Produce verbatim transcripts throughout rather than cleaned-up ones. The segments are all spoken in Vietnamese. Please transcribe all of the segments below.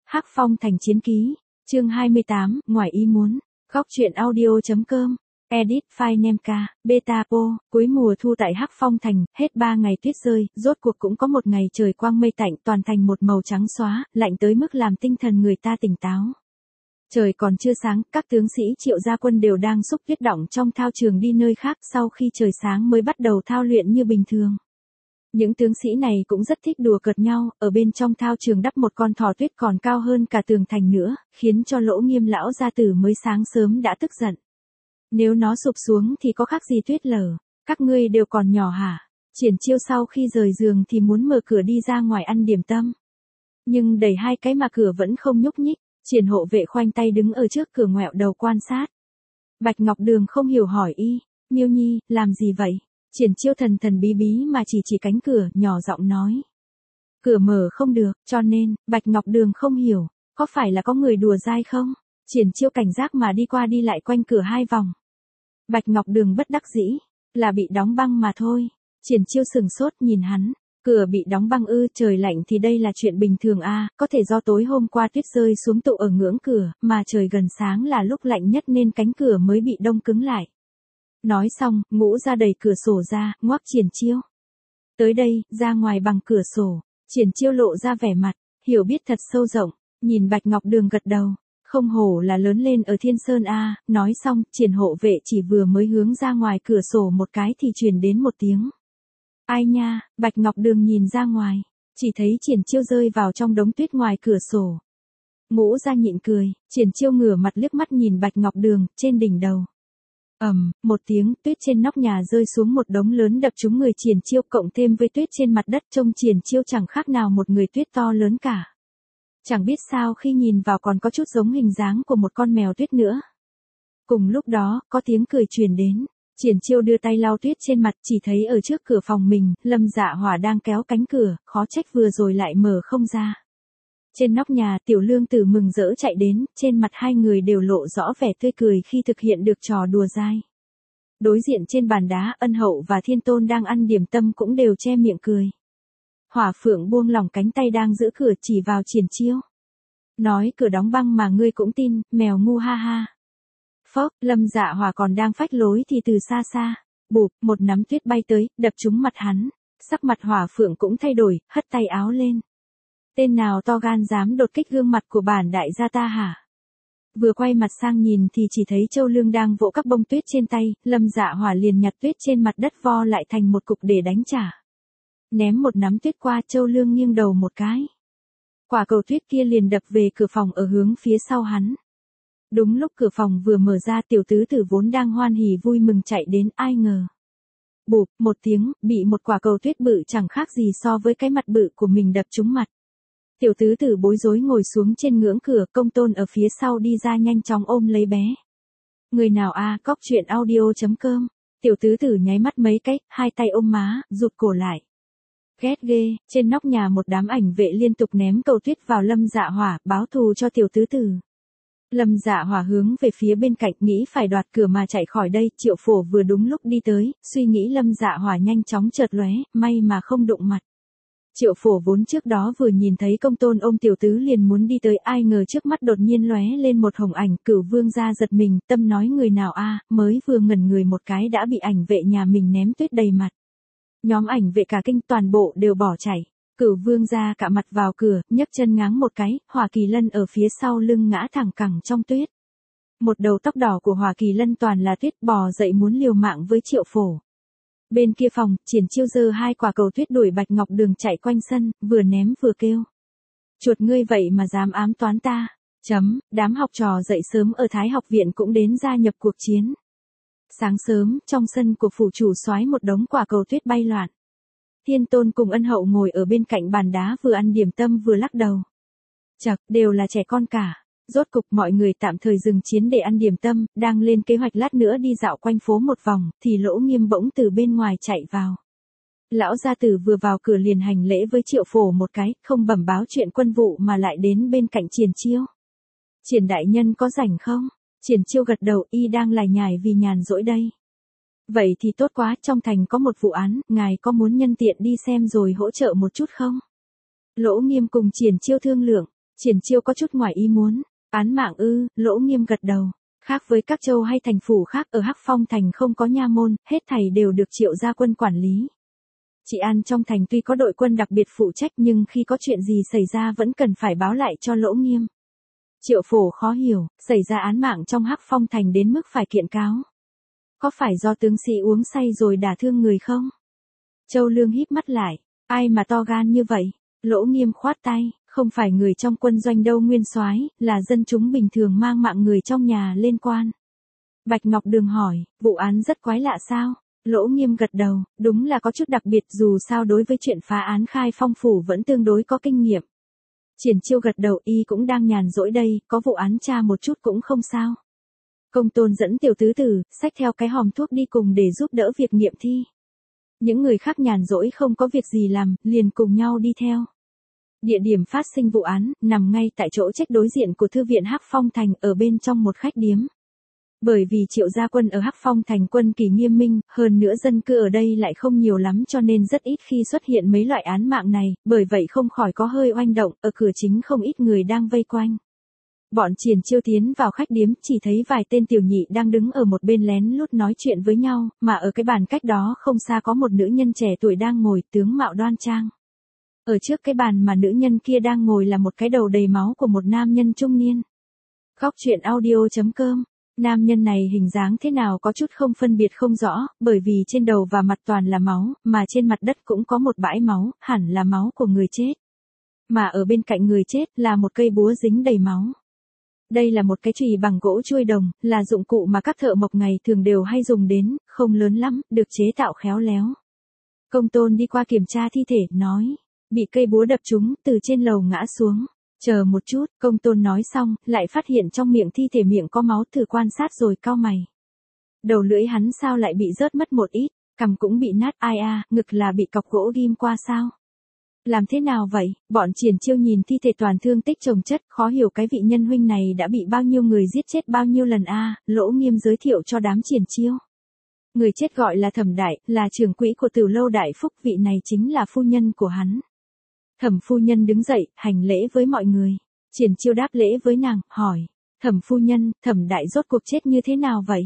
Hắc Phong Thành Chiến Ký, chương hai mươi tám, ngoài ý muốn, góc truyện audio.com, edit file Nemca, beta po, cuối mùa thu tại Hắc Phong Thành, hết ba ngày tuyết rơi, rốt cuộc cũng có một ngày trời quang mây tạnh, toàn thành một màu trắng xóa, lạnh tới mức làm tinh thần người ta tỉnh táo. Trời còn chưa sáng, các tướng sĩ Triệu gia quân đều đang xúc tuyết đọng trong thao trường đi nơi khác, sau khi trời sáng mới bắt đầu thao luyện như bình thường. Những tướng sĩ này cũng rất thích đùa cợt nhau, ở bên trong thao trường đắp một con thỏ tuyết còn cao hơn cả tường thành nữa, khiến cho Lỗ Nghiêm lão gia tử mới sáng sớm đã tức giận. Nếu nó sụp xuống thì có khác gì tuyết lở, các ngươi đều còn nhỏ hả? Triển Chiêu sau khi rời giường thì muốn mở cửa đi ra ngoài ăn điểm tâm. Nhưng đẩy hai cái mà cửa vẫn không nhúc nhích, Triển hộ vệ khoanh tay đứng ở trước cửa ngoẹo đầu quan sát. Bạch Ngọc Đường không hiểu hỏi y, Miêu Nhi, làm gì vậy? Triển Chiêu thần thần bí bí mà chỉ chỉ cánh cửa, nhỏ giọng nói. Cửa mở không được, cho nên, Bạch Ngọc Đường không hiểu, có phải là có người đùa dai không? Triển Chiêu cảnh giác mà đi qua đi lại quanh cửa hai vòng. Bạch Ngọc Đường bất đắc dĩ, là bị đóng băng mà thôi. Triển Chiêu sừng sốt nhìn hắn, cửa bị đóng băng ư? Trời lạnh thì đây là chuyện bình thường a, à, có thể do tối hôm qua tuyết rơi xuống tụ ở ngưỡng cửa, mà trời gần sáng là lúc lạnh nhất nên cánh cửa mới bị đông cứng lại. Nói xong, Ngũ ra đẩy cửa sổ ra, ngoắc Triển Chiêu. Tới đây, ra ngoài bằng cửa sổ. Triển Chiêu lộ ra vẻ mặt, hiểu biết thật sâu rộng, nhìn Bạch Ngọc Đường gật đầu. Không hổ là lớn lên ở Thiên Sơn a, à. Nói xong, Triển hộ vệ chỉ vừa mới hướng ra ngoài cửa sổ một cái thì truyền đến một tiếng. Ai nha? Bạch Ngọc Đường nhìn ra ngoài, chỉ thấy Triển Chiêu rơi vào trong đống tuyết ngoài cửa sổ. Ngũ ra nhịn cười, Triển Chiêu ngửa mặt liếc mắt nhìn Bạch Ngọc Đường, trên đỉnh đầu. Ầm, um, một tiếng, tuyết trên nóc nhà rơi xuống một đống lớn đập trúng người Triển Chiêu, cộng thêm với tuyết trên mặt đất trông Triển Chiêu chẳng khác nào một người tuyết to lớn cả. Chẳng biết sao khi nhìn vào còn có chút giống hình dáng của một con mèo tuyết nữa. Cùng lúc đó, có tiếng cười truyền đến. Triển Chiêu đưa tay lau tuyết trên mặt, chỉ thấy ở trước cửa phòng mình, Lâm Dạ Hỏa đang kéo cánh cửa, khó trách vừa rồi lại mở không ra. Trên nóc nhà, Tiểu Lương Tử mừng rỡ chạy đến, trên mặt hai người đều lộ rõ vẻ tươi cười khi thực hiện được trò đùa dai. Đối diện trên bàn đá, Ân Hậu và Thiên Tôn đang ăn điểm tâm cũng đều che miệng cười. Hỏa Phượng buông lỏng cánh tay đang giữ cửa chỉ vào Triển Chiêu. Nói cửa đóng băng mà ngươi cũng tin, mèo ngu ha ha. Phốc, Lâm Dạ Hỏa còn đang phách lối thì từ xa xa, bụp, một nắm tuyết bay tới, đập trúng mặt hắn. Sắc mặt Hỏa Phượng cũng thay đổi, hất tay áo lên. Tên nào to gan dám đột kích gương mặt của bản đại gia ta hả? Vừa quay mặt sang nhìn thì chỉ thấy Châu Lương đang vỗ các bông tuyết trên tay, Lâm Dạ Hỏa liền nhặt tuyết trên mặt đất vo lại thành một cục để đánh trả. Ném một nắm tuyết qua, Châu Lương nghiêng đầu một cái. Quả cầu tuyết kia liền đập về cửa phòng ở hướng phía sau hắn. Đúng lúc cửa phòng vừa mở ra, Tiểu tứ tử vốn đang hoan hỉ vui mừng chạy đến, ai ngờ. Bụp, một tiếng, bị một quả cầu tuyết bự chẳng khác gì so với cái mặt bự của mình đập trúng mặt. Tiểu tứ tử bối rối ngồi xuống trên ngưỡng cửa, Công Tôn ở phía sau đi ra nhanh chóng ôm lấy bé. Người nào a, à, cóc truyện audio.com. Tiểu tứ tử nháy mắt mấy cái, hai tay ôm má, rụt cổ lại. Ghét ghê, trên nóc nhà một đám ảnh vệ liên tục ném cầu tuyết vào Lâm Dạ Hỏa, báo thù cho tiểu tứ tử. Lâm Dạ Hỏa hướng về phía bên cạnh, nghĩ phải đoạt cửa mà chạy khỏi đây, Triệu Phổ vừa đúng lúc đi tới, suy nghĩ Lâm Dạ Hỏa nhanh chóng chợt lóe, may mà không đụng mặt. Triệu Phổ vốn trước đó vừa nhìn thấy Công Tôn ôm tiểu tứ liền muốn đi tới, ai ngờ trước mắt đột nhiên lóe lên một hồng ảnh, Cửu Vương gia giật mình, tâm nói người nào a, à, mới vừa ngẩn người một cái đã bị ảnh vệ nhà mình ném tuyết đầy mặt. Nhóm ảnh vệ cả kinh toàn bộ đều bỏ chạy. Cửu Vương gia cả mặt vào cửa, nhấc chân ngáng một cái, Hỏa Kỳ Lân ở phía sau lưng ngã thẳng cẳng trong tuyết. Một đầu tóc đỏ của Hỏa Kỳ Lân toàn là tuyết, bò dậy muốn liều mạng với Triệu Phổ. Bên kia phòng, Triển Chiêu giơ hai quả cầu tuyết đuổi Bạch Ngọc Đường chạy quanh sân, vừa ném vừa kêu. Chuột ngươi vậy mà dám ám toán ta. Chấm, đám học trò dậy sớm ở Thái học viện cũng đến gia nhập cuộc chiến. Sáng sớm, trong sân của phủ chủ soái một đống quả cầu tuyết bay loạn. Thiên Tôn cùng Ân Hậu ngồi ở bên cạnh bàn đá vừa ăn điểm tâm vừa lắc đầu. Chậc, đều là trẻ con cả. Rốt cục mọi người tạm thời dừng chiến để ăn điểm tâm, đang lên kế hoạch lát nữa đi dạo quanh phố một vòng, thì Lỗ Nghiêm bỗng từ bên ngoài chạy vào. Lão gia tử vừa vào cửa liền hành lễ với Triệu Phổ một cái, không bẩm báo chuyện quân vụ mà lại đến bên cạnh Triển Chiêu. Triển đại nhân có rảnh không? Triển Chiêu gật đầu, y đang lải nhải vì nhàn rỗi đây. Vậy thì tốt quá, trong thành có một vụ án, ngài có muốn nhân tiện đi xem rồi hỗ trợ một chút không? Lỗ Nghiêm cùng Triển Chiêu thương lượng. Triển Chiêu có chút ngoài ý muốn. Án mạng ư? Lỗ Nghiêm gật đầu. Khác với các châu hay thành phủ khác, ở Hắc Phong thành không có nha môn, hết thảy đều được Triệu gia quân quản lý. Trị an trong thành tuy có đội quân đặc biệt phụ trách nhưng khi có chuyện gì xảy ra vẫn cần phải báo lại cho Lỗ Nghiêm. Triệu Phổ khó hiểu, xảy ra án mạng trong Hắc Phong thành đến mức phải kiện cáo. Có phải do tướng sĩ uống say rồi đả thương người không? Châu Lương híp mắt lại, ai mà to gan như vậy? Lỗ Nghiêm khoát tay, không phải người trong quân doanh đâu nguyên soái, là dân chúng bình thường mang mạng người trong nhà lên quan. Bạch Ngọc Đường hỏi, vụ án rất quái lạ sao? Lỗ Nghiêm gật đầu, đúng là có chút đặc biệt, dù sao đối với chuyện phá án Khai Phong phủ vẫn tương đối có kinh nghiệm. Triển Chiêu gật đầu, y cũng đang nhàn rỗi đây, có vụ án tra một chút cũng không sao. Công Tôn dẫn tiểu tứ tử, xách theo cái hòm thuốc đi cùng để giúp đỡ việc nghiệm thi. Những người khác nhàn rỗi không có việc gì làm, liền cùng nhau đi theo. Địa điểm phát sinh vụ án, nằm ngay tại chỗ trách đối diện của thư viện Hắc Phong thành, ở bên trong một khách điếm. Bởi vì Triệu gia quân ở Hắc Phong thành quân kỳ nghiêm minh, hơn nữa dân cư ở đây lại không nhiều lắm cho nên rất ít khi xuất hiện mấy loại án mạng này, bởi vậy không khỏi có hơi oanh động, ở cửa chính không ít người đang vây quanh. Bọn Triển Chiêu tiến vào khách điếm, chỉ thấy vài tên tiểu nhị đang đứng ở một bên lén lút nói chuyện với nhau, mà ở cái bàn cách đó không xa có một nữ nhân trẻ tuổi đang ngồi, tướng mạo đoan trang. Ở trước cái bàn mà nữ nhân kia đang ngồi là một cái đầu đầy máu của một nam nhân trung niên. Góc truyện audio chấm com. Nam nhân này hình dáng thế nào có chút không phân biệt không rõ, bởi vì trên đầu và mặt toàn là máu, mà trên mặt đất cũng có một bãi máu, hẳn là máu của người chết. Mà ở bên cạnh người chết là một cây búa dính đầy máu. Đây là một cái chùy bằng gỗ chuôi đồng, là dụng cụ mà các thợ mộc ngày thường đều hay dùng đến, không lớn lắm, được chế tạo khéo léo. Công Tôn đi qua kiểm tra thi thể, nói, bị cây búa đập trúng, từ trên lầu ngã xuống. Chờ một chút, Công Tôn nói xong, lại phát hiện trong miệng thi thể miệng có máu, thử quan sát rồi cau mày. Đầu lưỡi hắn sao lại bị rớt mất một ít, cằm cũng bị nát, ai a, ngực là bị cọc gỗ ghim qua sao? Làm thế nào vậy? Bọn Triển Chiêu nhìn thi thể toàn thương tích chồng chất, khó hiểu cái vị nhân huynh này đã bị bao nhiêu người giết chết bao nhiêu lần a. Lỗ Nghiêm giới thiệu cho đám Triển Chiêu. Người chết gọi là Thẩm Đại, là trưởng quỹ của Tử Lâu Đại Phúc, vị này chính là phu nhân của hắn. Thẩm phu nhân đứng dậy, hành lễ với mọi người. Triển Chiêu đáp lễ với nàng, hỏi, Thẩm phu nhân, Thẩm Đại rốt cuộc chết như thế nào vậy?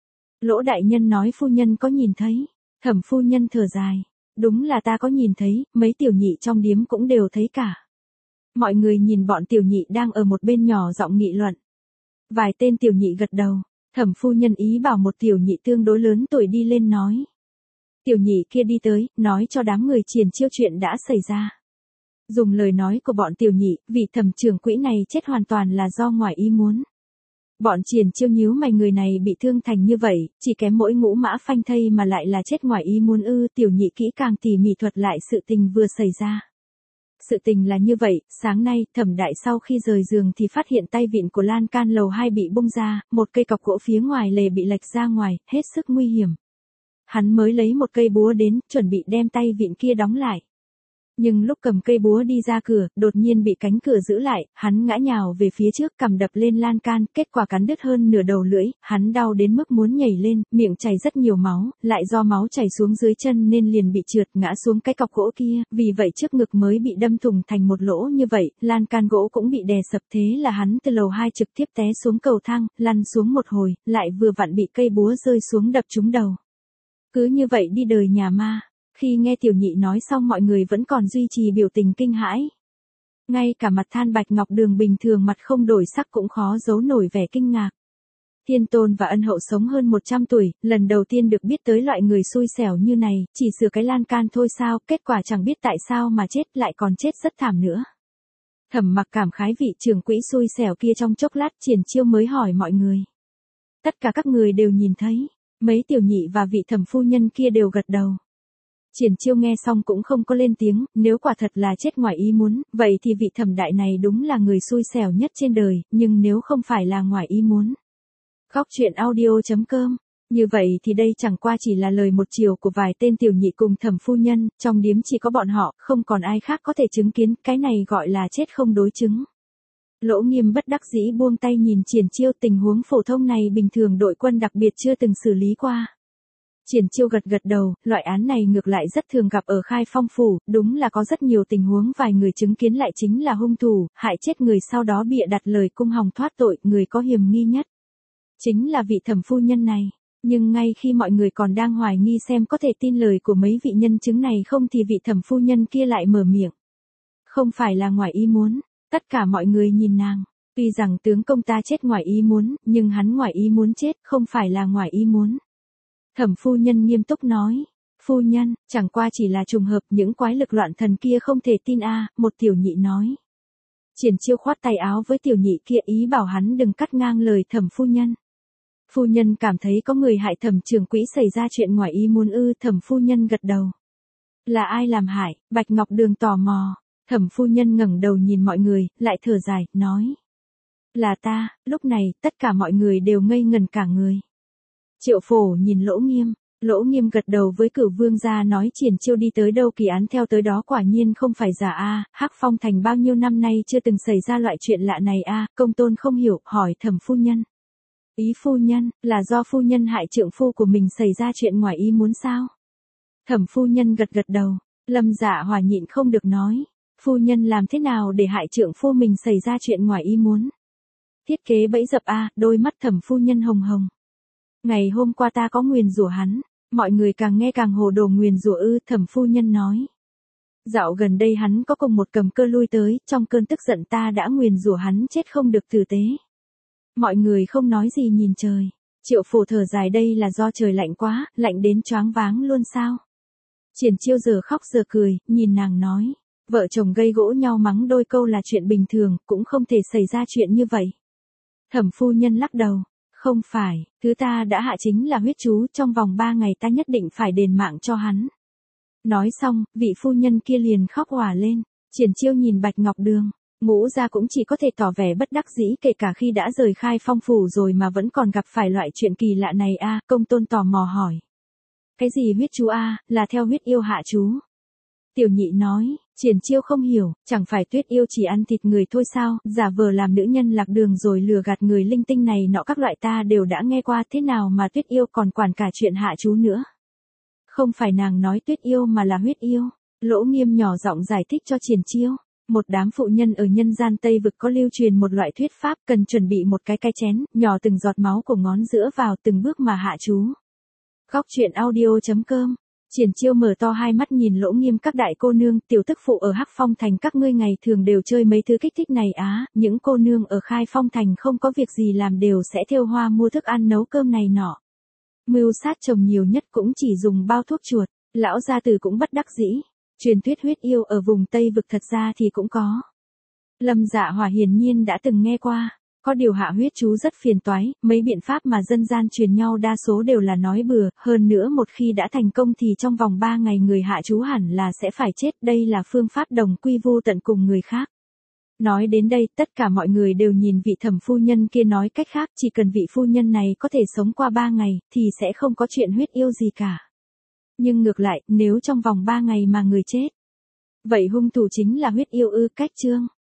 Lỗ đại nhân nói phu nhân có nhìn thấy. Thẩm phu nhân thở dài, đúng là ta có nhìn thấy, mấy tiểu nhị trong điếm cũng đều thấy cả. Mọi người nhìn bọn tiểu nhị đang ở một bên nhỏ giọng nghị luận. Vài tên tiểu nhị gật đầu, Thẩm phu nhân ý bảo một tiểu nhị tương đối lớn tuổi đi lên nói. Tiểu nhị kia đi tới, nói cho đám người Triển Chiêu chuyện đã xảy ra. Dùng lời nói của bọn tiểu nhị, vị Thẩm trưởng quỹ này chết hoàn toàn là do ngoài ý muốn. Bọn Triển Chiêu nhíu mày, người này bị thương thành như vậy, chỉ kém mỗi ngũ mã phanh thây mà lại là chết ngoài ý muốn ư? Tiểu nhị kỹ càng tỉ mỉ thuật lại sự tình vừa xảy ra. Sự tình là như vậy, sáng nay, Thẩm Đại sau khi rời giường thì phát hiện tay vịn của lan can lầu hai bị bung ra, một cây cọc gỗ phía ngoài lề bị lệch ra ngoài, hết sức nguy hiểm. Hắn mới lấy một cây búa đến, chuẩn bị đem tay vịn kia đóng lại. Nhưng lúc cầm cây búa đi ra cửa, đột nhiên bị cánh cửa giữ lại, hắn ngã nhào về phía trước, cằm đập lên lan can, kết quả cắn đứt hơn nửa đầu lưỡi, hắn đau đến mức muốn nhảy lên, miệng chảy rất nhiều máu, lại do máu chảy xuống dưới chân nên liền bị trượt ngã xuống cái cọc gỗ kia, vì vậy trước ngực mới bị đâm thủng thành một lỗ như vậy, lan can gỗ cũng bị đè sập, thế là hắn từ lầu hai trực tiếp té xuống cầu thang, lăn xuống một hồi, lại vừa vặn bị cây búa rơi xuống đập trúng đầu. Cứ như vậy đi đời nhà ma. Khi nghe tiểu nhị nói xong mọi người vẫn còn duy trì biểu tình kinh hãi. Ngay cả mặt than Bạch Ngọc Đường bình thường mặt không đổi sắc cũng khó giấu nổi vẻ kinh ngạc. Thiên Tôn và Ân Hậu sống hơn một trăm tuổi, lần đầu tiên được biết tới loại người xui xẻo như này, chỉ sửa cái lan can thôi sao, kết quả chẳng biết tại sao mà chết, lại còn chết rất thảm nữa. Thẩm Mặc cảm khái vị trưởng quỹ xui xẻo kia. Trong chốc lát Triển Chiêu mới hỏi mọi người. Tất cả các người đều nhìn thấy, mấy tiểu nhị và vị thẩm phu nhân kia đều gật đầu. Triển Chiêu nghe xong cũng không có lên tiếng, nếu quả thật là chết ngoài ý muốn, vậy thì vị Thẩm Đại này đúng là người xui xẻo nhất trên đời, nhưng nếu không phải là ngoài ý muốn. Góc truyện audio chấm com. Như vậy thì đây chẳng qua chỉ là lời một chiều của vài tên tiểu nhị cùng thẩm phu nhân, trong điếm chỉ có bọn họ, không còn ai khác có thể chứng kiến, cái này gọi là chết không đối chứng. Lỗ Nghiêm bất đắc dĩ buông tay nhìn Triển Chiêu, tình huống phổ thông này bình thường đội quân đặc biệt chưa từng xử lý qua. Triển Chiêu gật gật đầu, loại án này ngược lại rất thường gặp ở Khai Phong phủ, đúng là có rất nhiều tình huống vài người chứng kiến lại chính là hung thủ, hại chết người sau đó bịa đặt lời cung hòng thoát tội, người có hiểm nghi nhất chính là vị thẩm phu nhân này. Nhưng ngay khi mọi người còn đang hoài nghi xem có thể tin lời của mấy vị nhân chứng này không thì vị thẩm phu nhân kia lại mở miệng. Không phải là ngoài ý muốn, tất cả mọi người nhìn nàng. Tuy rằng tướng công ta chết ngoài ý muốn, nhưng hắn ngoài ý muốn chết, không phải là ngoài ý muốn. Thẩm phu nhân nghiêm túc nói. Phu nhân, chẳng qua chỉ là trùng hợp, những quái lực loạn thần kia không thể tin a, một tiểu nhị nói. Triển Chiêu khoát tay áo với tiểu nhị kia ý bảo hắn đừng cắt ngang lời thẩm phu nhân. Phu nhân cảm thấy có người hại thẩm trưởng quỹ xảy ra chuyện ngoài ý muốn ư, thẩm phu nhân gật đầu. Là ai làm hại? Bạch Ngọc Đường tò mò. Thẩm phu nhân ngẩng đầu nhìn mọi người, lại thở dài, nói. Là ta. Lúc này, tất cả mọi người đều ngây ngẩn cả người. Triệu Phổ nhìn Lỗ Nghiêm, Lỗ Nghiêm gật đầu với Cửu Vương gia nói Triển Chiêu đi tới đâu kỳ án theo tới đó, quả nhiên không phải giả a, Hắc Phong thành bao nhiêu năm nay chưa từng xảy ra loại chuyện lạ này a, công tôn không hiểu, hỏi thẩm phu nhân. Ý phu nhân, là do phu nhân hại trượng phu của mình xảy ra chuyện ngoài ý muốn sao? Thẩm phu nhân gật gật đầu, Lâm Dạ Hòa nhịn không được nói, phu nhân làm thế nào để hại trượng phu mình xảy ra chuyện ngoài ý muốn? Thiết kế bẫy dập a, đôi mắt thẩm phu nhân hồng hồng. Ngày hôm qua ta có nguyền rủa hắn, mọi người càng nghe càng hồ đồ. Nguyền rủa ư? Thẩm phu nhân nói. Dạo gần đây hắn có cùng một cầm cơ lui tới, trong cơn tức giận ta đã nguyền rủa hắn chết không được tử tế. Mọi người không nói gì nhìn trời. Triệu Phổ thở dài, đây là do trời lạnh quá, lạnh đến choáng váng luôn sao? Triển Chiêu giờ khóc giờ cười, nhìn nàng nói. Vợ chồng gây gỗ nhau mắng đôi câu là chuyện bình thường, cũng không thể xảy ra chuyện như vậy. Thẩm phu nhân lắc đầu. Không phải, thứ ta đã hạ chính là huyết chú, trong vòng ba ngày ta nhất định phải đền mạng cho hắn. Nói xong, vị phu nhân kia liền khóc òa lên. Triển Chiêu nhìn Bạch Ngọc Đường, Ngũ gia cũng chỉ có thể tỏ vẻ bất đắc dĩ, kể cả khi đã rời Khai Phong phủ rồi mà vẫn còn gặp phải loại chuyện kỳ lạ này a. Công tôn tò mò hỏi. Cái gì huyết chú a, là theo huyết yêu hạ chú? Tiểu nhị nói. Triển Chiêu không hiểu, chẳng phải Tuyết yêu chỉ ăn thịt người thôi sao, giả vờ làm nữ nhân lạc đường rồi lừa gạt người linh tinh này nọ các loại ta đều đã nghe qua, thế nào mà Tuyết yêu còn quản cả chuyện hạ chú nữa. Không phải nàng nói Tuyết yêu mà là huyết yêu. Lỗ Nghiêm nhỏ giọng giải thích cho Triển Chiêu. Một đám phụ nhân ở nhân gian Tây Vực có lưu truyền một loại thuyết pháp, cần chuẩn bị một cái cái chén, nhỏ từng giọt máu của ngón giữa vào, từng bước mà hạ chú. Góc truyện audio chấm com. Triển Chiêu mở to hai mắt nhìn Lỗ Nghiêm, các đại cô nương, tiểu tức phụ ở Hắc Phong thành các ngươi ngày thường đều chơi mấy thứ kích thích này á, những cô nương ở Khai Phong thành không có việc gì làm đều sẽ thêu hoa mua thức ăn nấu cơm này nọ. Mưu sát chồng nhiều nhất cũng chỉ dùng bao thuốc chuột, lão gia tử cũng bất đắc dĩ. Truyền thuyết huyết yêu ở vùng Tây Vực thật ra thì cũng có. Lâm Dạ Hòa hiển nhiên đã từng nghe qua. Có điều hạ huyết chú rất phiền toái, mấy biện pháp mà dân gian truyền nhau đa số đều là nói bừa, hơn nữa một khi đã thành công thì trong vòng ba ngày người hạ chú hẳn là sẽ phải chết, đây là phương pháp đồng quy vu tận cùng người khác. Nói đến đây, tất cả mọi người đều nhìn vị thẩm phu nhân kia, nói cách khác, chỉ cần vị phu nhân này có thể sống qua ba ngày, thì sẽ không có chuyện huyết yêu gì cả. Nhưng ngược lại, nếu trong vòng ba ngày mà người chết, vậy hung thủ chính là huyết yêu ư? Cách chương